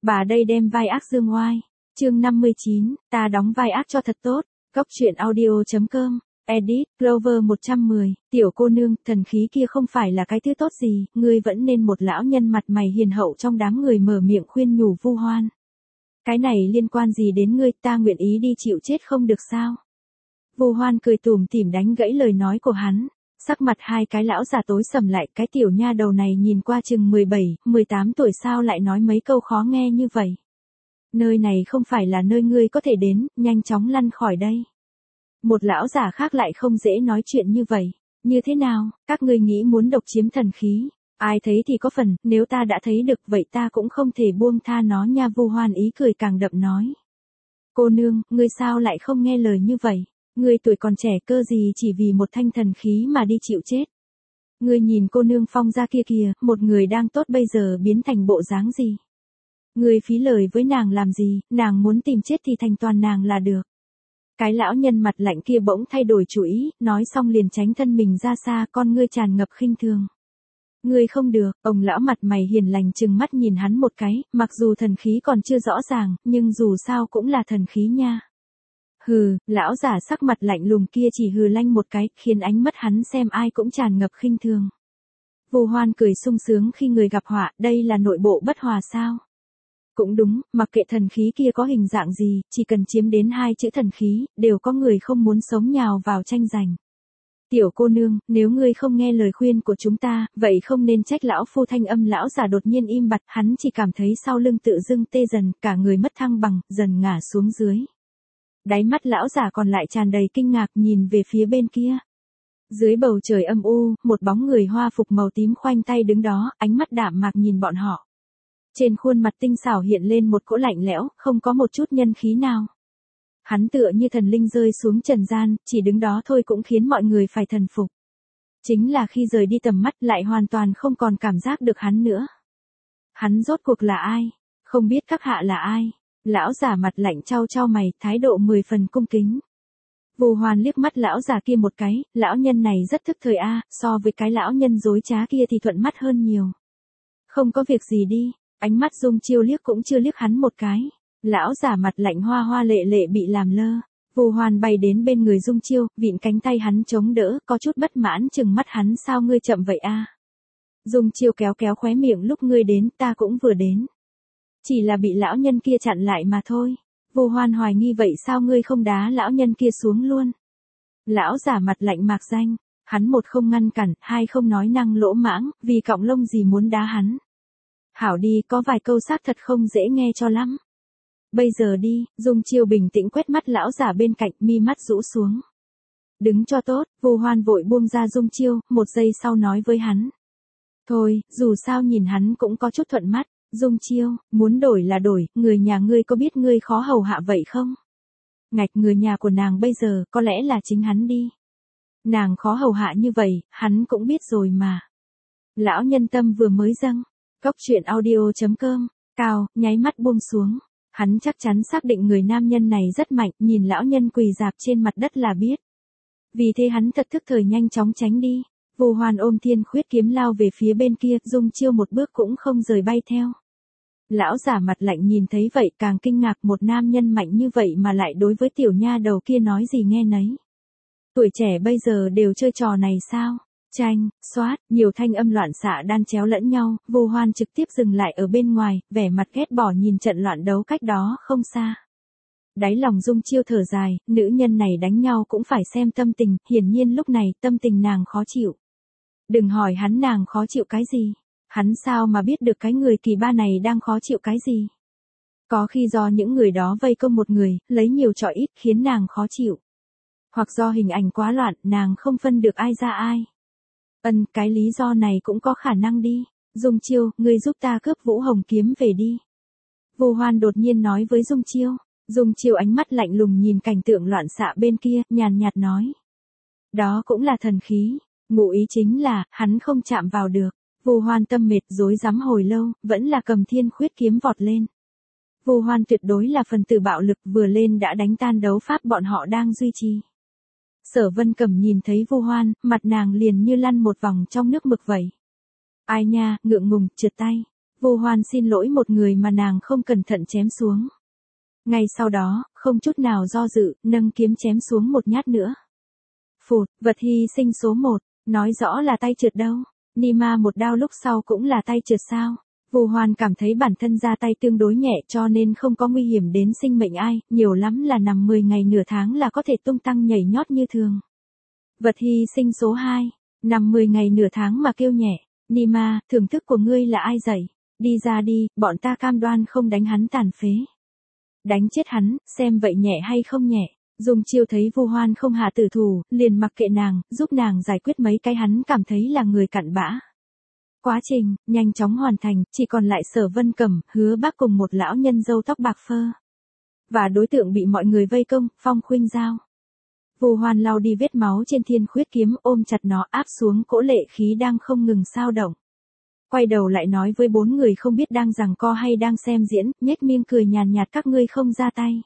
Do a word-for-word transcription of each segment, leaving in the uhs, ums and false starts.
Bà đây đem vai ác dương oai. Chương năm mươi chín, ta đóng vai ác cho thật tốt. Góc truyện audio chấm com. Edit, Clover một trăm mười, tiểu cô nương, thần khí kia không phải là cái thứ tốt gì, ngươi vẫn nên một lão nhân mặt mày hiền hậu trong đám người mở miệng khuyên nhủ Vu Hoan. Cái này liên quan gì đến ngươi, ta nguyện ý đi chịu chết không được sao? Vu Hoan cười tủm tỉm đánh gãy lời nói của hắn, sắc mặt hai cái lão già tối sầm lại, cái tiểu nha đầu này nhìn qua chừng mười bảy, mười tám tuổi sao lại nói mấy câu khó nghe như vậy. Nơi này không phải là nơi ngươi có thể đến, nhanh chóng lăn khỏi đây. Một lão già khác lại không dễ nói chuyện như vậy. Như thế nào, các ngươi nghĩ muốn độc chiếm thần khí? Ai thấy thì có phần, nếu ta đã thấy được vậy ta cũng không thể buông tha nó nha. Vu Hoan ý cười càng đậm nói. Cô nương, ngươi sao lại không nghe lời như vậy? Ngươi tuổi còn trẻ cơ gì chỉ vì một thanh thần khí mà đi chịu chết? Ngươi nhìn cô nương Phong gia kia kìa, một người đang tốt bây giờ biến thành bộ dáng gì? Ngươi phí lời với nàng làm gì, nàng muốn tìm chết thì thành toàn nàng là được. Cái lão nhân mặt lạnh kia bỗng thay đổi chủ ý, nói xong liền tránh thân mình ra xa, con ngươi tràn ngập khinh thường. Ngươi không được, ông lão mặt mày hiền lành trừng mắt nhìn hắn một cái, mặc dù thần khí còn chưa rõ ràng, nhưng dù sao cũng là thần khí nha. Hừ, lão giả sắc mặt lạnh lùng kia chỉ hừ lanh một cái, khiến ánh mắt hắn xem ai cũng tràn ngập khinh thường. Vu Hoan cười sung sướng khi người gặp họa, đây là nội bộ bất hòa sao? Cũng đúng, mặc kệ thần khí kia có hình dạng gì, chỉ cần chiếm đến hai chữ thần khí, đều có người không muốn sống nhào vào tranh giành. Tiểu cô nương, nếu ngươi không nghe lời khuyên của chúng ta, vậy không nên trách lão phu. Thanh âm lão giả đột nhiên im bặt, hắn chỉ cảm thấy sau lưng tự dưng tê dần, cả người mất thăng bằng, dần ngả xuống dưới. Đáy mắt lão giả còn lại tràn đầy kinh ngạc nhìn về phía bên kia. Dưới bầu trời âm u, một bóng người hoa phục màu tím khoanh tay đứng đó, ánh mắt đạm mạc nhìn bọn họ. Trên khuôn mặt tinh xảo hiện lên một cỗ lạnh lẽo, không có một chút nhân khí nào. Hắn tựa như thần linh rơi xuống trần gian, chỉ đứng đó thôi cũng khiến mọi người phải thần phục. Chính là khi rời đi tầm mắt lại hoàn toàn không còn cảm giác được hắn nữa. Hắn rốt cuộc là ai? Không biết các hạ là ai? Lão giả mặt lạnh chau chau mày, thái độ mười phần cung kính. Vu Hoan liếc mắt lão già kia một cái, lão nhân này rất thức thời a, so với cái lão nhân dối trá kia thì thuận mắt hơn nhiều. Không có việc gì đi. Ánh mắt Dung Chiêu liếc cũng chưa liếc hắn một cái. Lão giả mặt lạnh hoa hoa lệ lệ bị làm lơ. Vu Hoan bay đến bên người Dung Chiêu, vịn cánh tay hắn chống đỡ, có chút bất mãn chừng mắt hắn, sao ngươi chậm vậy a? Dung Chiêu kéo kéo khóe miệng, lúc ngươi đến ta cũng vừa đến. Chỉ là bị lão nhân kia chặn lại mà thôi. Vu Hoan hoài nghi vậy sao ngươi không đá lão nhân kia xuống luôn? Lão giả mặt lạnh mạc danh, hắn một không ngăn cản, hai không nói năng lỗ mãng, vì cọng lông gì muốn đá hắn. Hảo đi, có vài câu xác thật không dễ nghe cho lắm. Bây giờ đi. Dung Chiêu bình tĩnh quét mắt lão giả bên cạnh, mi mắt rũ xuống. Đứng cho tốt. Vu Hoan vội buông ra Dung Chiêu, một giây sau nói với hắn. Thôi, dù sao nhìn hắn cũng có chút thuận mắt. Dung Chiêu, muốn đổi là đổi, người nhà ngươi có biết ngươi khó hầu hạ vậy không? Ngạch, người nhà của nàng bây giờ, có lẽ là chính hắn đi. Nàng khó hầu hạ như vậy, hắn cũng biết rồi mà. Lão nhân tâm vừa mới dâng. Góc truyện audio chấm com, cao, nháy mắt buông xuống. Hắn chắc chắn xác định người nam nhân này rất mạnh, nhìn lão nhân quỳ rạp trên mặt đất là biết. Vì thế hắn thật thức thời nhanh chóng tránh đi. Vu Hoan ôm thiên khuyết kiếm lao về phía bên kia, Dung Chiêu một bước cũng không rời bay theo. Lão giả mặt lạnh nhìn thấy vậy càng kinh ngạc, một nam nhân mạnh như vậy mà lại đối với tiểu nha đầu kia nói gì nghe nấy. Tuổi trẻ bây giờ đều chơi trò này sao? Tranh, xoát, nhiều thanh âm loạn xạ đan chéo lẫn nhau, Vu Hoan trực tiếp dừng lại ở bên ngoài, vẻ mặt ghét bỏ nhìn trận loạn đấu cách đó không xa. Đáy lòng Dung Chiêu thở dài, nữ nhân này đánh nhau cũng phải xem tâm tình, hiển nhiên lúc này tâm tình nàng khó chịu. Đừng hỏi hắn nàng khó chịu cái gì, hắn sao mà biết được cái người kỳ ba này đang khó chịu cái gì. Có khi do những người đó vây công một người, lấy nhiều trọi ít khiến nàng khó chịu. Hoặc do hình ảnh quá loạn, nàng không phân được ai ra ai. Ân, cái lý do này cũng có khả năng đi. Dung Chiêu, ngươi giúp ta cướp Vũ Hồng kiếm về đi. Vu Hoan đột nhiên nói với Dung Chiêu. Dung Chiêu ánh mắt lạnh lùng nhìn cảnh tượng loạn xạ bên kia, nhàn nhạt nói. Đó cũng là thần khí. Ngụ ý chính là, hắn không chạm vào được. Vu Hoan tâm mệt rối rắm hồi lâu, vẫn là cầm thiên khuyết kiếm vọt lên. Vu Hoan tuyệt đối là phần tử bạo lực, vừa lên đã đánh tan đấu pháp bọn họ đang duy trì. Sở Vân Cẩm nhìn thấy Vu Hoan, mặt nàng liền như lăn một vòng trong nước mực vậy. Ai nha, ngượng ngùng, trượt tay. Vu Hoan xin lỗi một người mà nàng không cẩn thận chém xuống. Ngay sau đó, không chút nào do dự, nâng kiếm chém xuống một nhát nữa. Phụt, vật hy sinh số một, nói rõ là tay trượt đâu. Nima một đao lúc sau cũng là tay trượt sao? Vu Hoan cảm thấy bản thân ra tay tương đối nhẹ cho nên không có nguy hiểm đến sinh mệnh ai, nhiều lắm là nằm mười ngày nửa tháng là có thể tung tăng nhảy nhót như thường. Vật hy sinh số hai, nằm mười ngày nửa tháng mà kêu nhẹ. Nima, thưởng thức của ngươi là ai dạy? Đi ra đi, bọn ta cam đoan không đánh hắn tàn phế. Đánh chết hắn, xem vậy nhẹ hay không nhẹ. Dung Chiêu thấy Vu Hoan không hạ tử thủ, liền mặc kệ nàng, giúp nàng giải quyết mấy cái hắn cảm thấy là người cặn bã. Quá trình, nhanh chóng hoàn thành, chỉ còn lại Sở Vân Cẩm, Hứa Bác cùng một lão nhân râu tóc bạc phơ. Và đối tượng bị mọi người vây công, Phong Khuynh Giao. Vu Hoan lau đi vết máu trên thiên khuyết kiếm, ôm chặt nó áp xuống cỗ lệ khí đang không ngừng xao động. Quay đầu lại nói với bốn người không biết đang giằng co hay đang xem diễn, nhếch miệng cười nhàn nhạt, các ngươi không ra tay.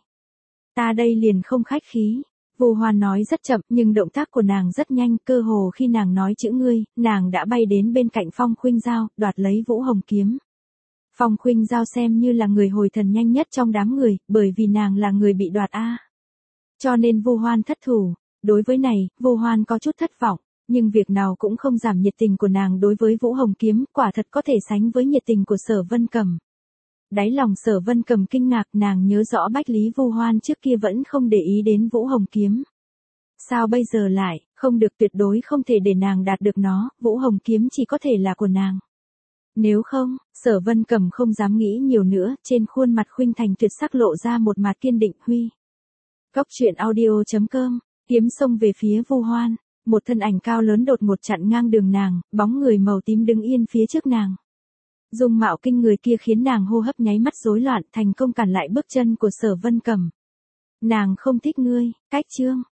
Ta đây liền không khách khí. Vu Hoan nói rất chậm nhưng động tác của nàng rất nhanh, cơ hồ khi nàng nói chữ ngươi, nàng đã bay đến bên cạnh Phong Khuynh Giao, đoạt lấy Vũ Hồng kiếm. Phong Khuynh Giao xem như là người hồi thần nhanh nhất trong đám người, bởi vì nàng là người bị đoạt a. Cho nên Vu Hoan thất thủ. Đối với này, Vu Hoan có chút thất vọng, nhưng việc nào cũng không giảm nhiệt tình của nàng đối với Vũ Hồng kiếm, quả thật có thể sánh với nhiệt tình của Sở Vân Cẩm. Đáy lòng Sở Vân Cẩm kinh ngạc, nàng nhớ rõ Bách Lý Vu Hoan trước kia vẫn không để ý đến Vũ Hồng kiếm. Sao bây giờ lại, không được, tuyệt đối không thể để nàng đạt được nó, Vũ Hồng kiếm chỉ có thể là của nàng. Nếu không, Sở Vân Cẩm không dám nghĩ nhiều nữa, trên khuôn mặt khuynh thành tuyệt sắc lộ ra một mặt kiên định. Huy. Cốc truyện audio chấm com, kiếm xông về phía Vu Hoan, một thân ảnh cao lớn đột ngột chặn ngang đường nàng, bóng người màu tím đứng yên phía trước nàng. Dung mạo kinh người kia khiến nàng hô hấp nháy mắt rối loạn, thành công cản lại bước chân của Sở Vân Cẩm. Nàng không thích ngươi, cách chương.